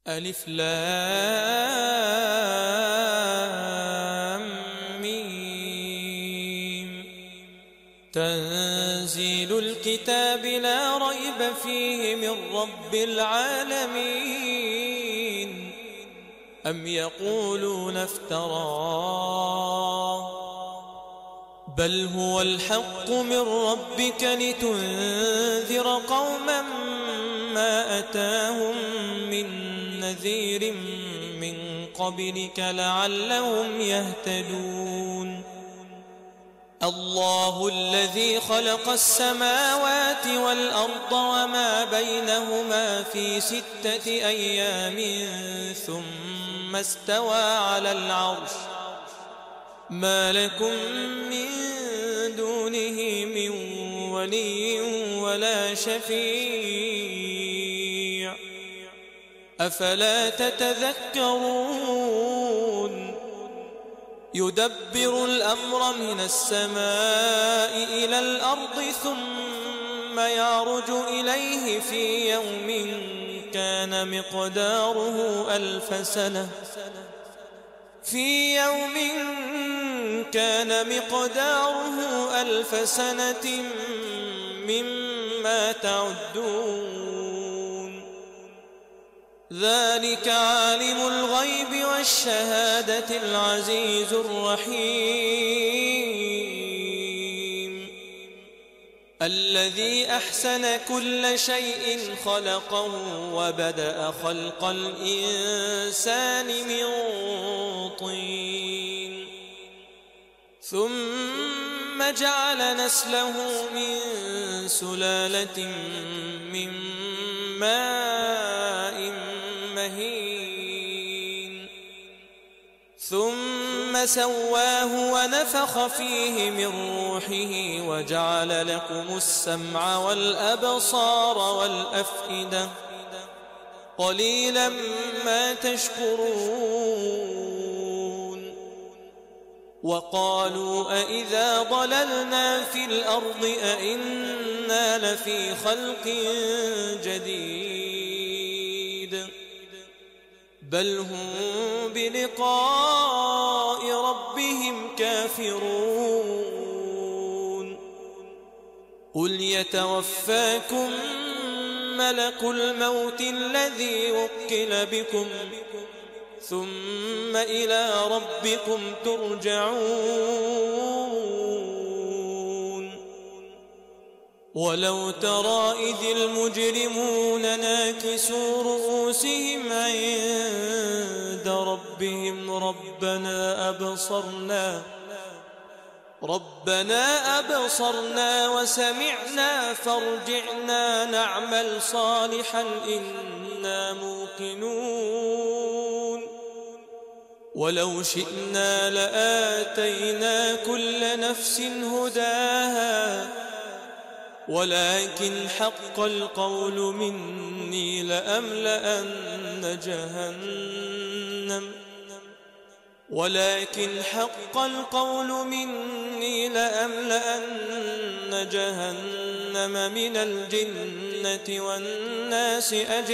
ألف لام ميم. تنزيل الكتاب لا ريب فيه من رب العالمين. أم يقولون افتراه بل هو الحق من ربك لتنذر قوما ما أتاهم من نذير من قبلك لعلهم يهتدون. الله الذي خلق السماوات والأرض وما بينهما في 6 أيام ثم استوى على العرش. ما لكم من دونه من ولي ولا شفيع أفلا تتذكرون. يدبر الأمر من السماء إلى الأرض ثم يعرج إليه في يوم كان مقداره 1000 سنة مما تعدون. ذلك عالم الغيب والشهادة العزيز الرحيم. الذي أحسن كل شيء خلقه وبدأ خلق الإنسان من طين ثم جعل نسله من سلالة من ماء مهين ثم سواه ونفخ فيه من روحه وجعل لكم السمع والأبصار والأفئدة قليلا ما تشكرون. وقالوا أإذا ضللنا في الأرض أإنا لفي خلق جديد بل هم بلقاء ربهم كافرون. قل يتوفاكم ملك الموت الذي وكل بكم ثم إلى ربكم ترجعون. ولو ترى إذ المجرمون ناكسوا رؤوسهم عند ربهم ربنا أبصرنا وسمعنا فارجعنا نعمل صالحا إنا موقنون. ولو شئنا لآتينا كل نفس هداها ولكن حق القول مني لأملأن جهنم من الجنة والناس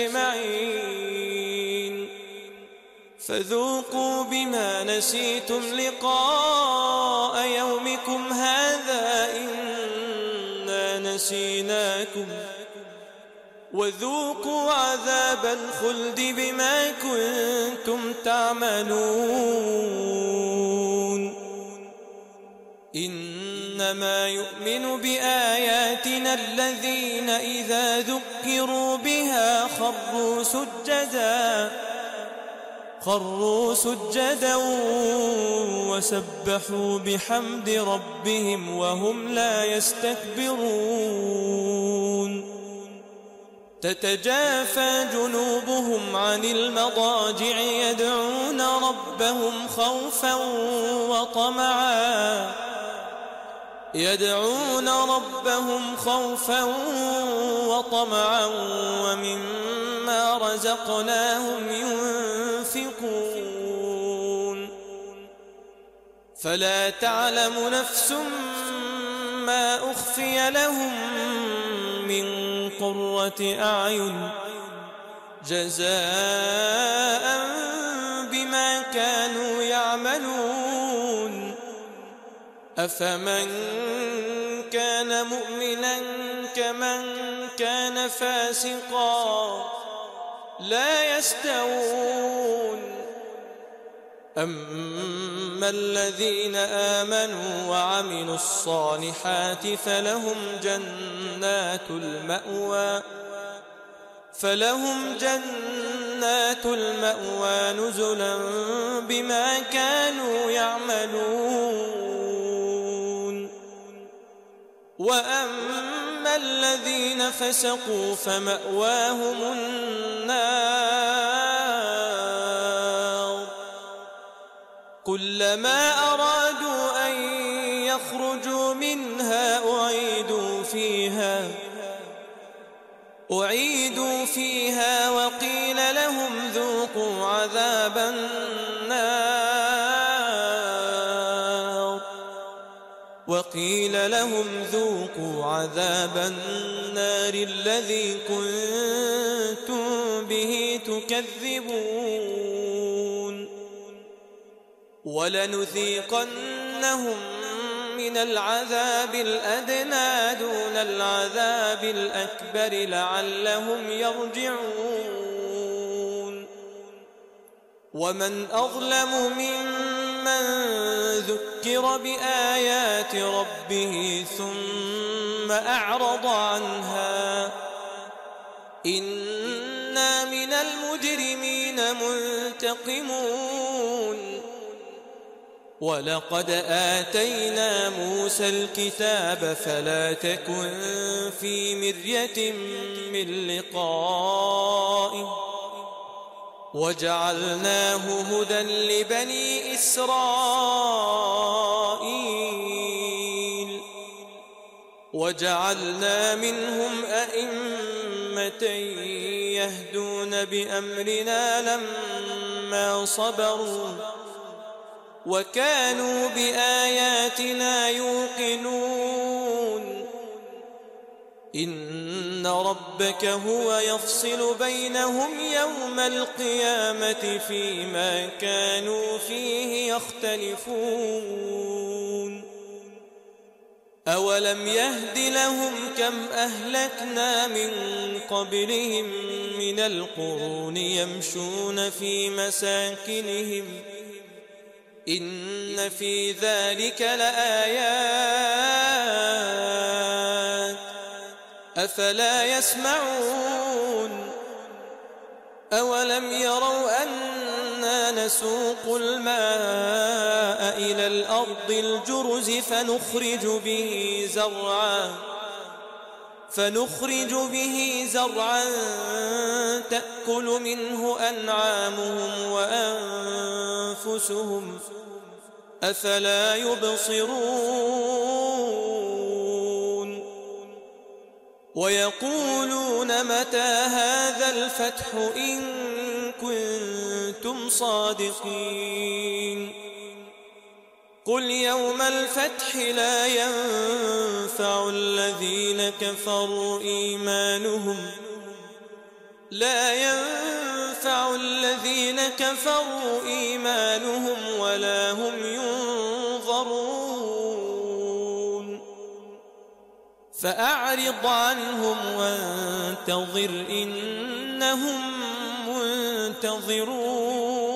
أجمعين. فذوقوا بما نسيتم لقاء يومكم هذا إنا نسيناكم وذوقوا عذاب الخلد بما كنتم تعملون. إنما يؤمن بآياتنا الذين إذا ذكروا بها خروا سجدا وسبحوا بحمد ربهم وهم لا يستكبرون. تتجافى جنوبهم عن المضاجع يدعون ربهم خوفا وطمعا ومما رزقناهم ينفقون. فلا تعلم نفس ما أخفي لهم من قرة أعين جزاء بما كانوا يعملون. أفمن كان مؤمنا كمن كان فاسقا لا يستوون. أما الذين آمنوا وعملوا الصالحات فلهم جنات المأوى نزلا بما كانوا يعملون. وأما الذين فسقوا فمأواهم النار كلما أرادوا أن يخرجوا منها أعيدوا فيها وقيل لهم ذوقوا عذاب النار الذي كنتم به تكذبون. ولنذيقنهم من العذاب الأدنى دون العذاب الأكبر لعلهم يرجعون. ومن أظلم ممن ذكر بآيات ربه ثم أعرض عنها إنا من المجرمين منتقمون. ولقد آتينا موسى الكتاب فلا تكن في مرية من لقائه وجعلناه هدى لبني إسرائيل وجعلنا منهم أئمة يهدون بأمرنا لما صبروا وكانوا بآياتنا يوقنون. إن ربك هو يفصل بينهم يوم القيامة فيما كانوا فيه يختلفون. أولم يهد لهم كم أهلكنا من قبلهم من القرون يمشون في مساكنهم إن في ذلك لآيات أفلا يسمعون. أولم يروا أنا نسوق الماء إلى الأرض الجرز فنخرج به زرعا تأكل منه أنعامهم وأنفسهم أفلا يبصرون. ويقولون متى هذا الفتح إن كنتم صادقين. قل يوم الفتح لا ينفع الذين كفروا إيمانهم ولا هم ينظرون. فأعرض عنهم وانتظر إنهم منتظرون.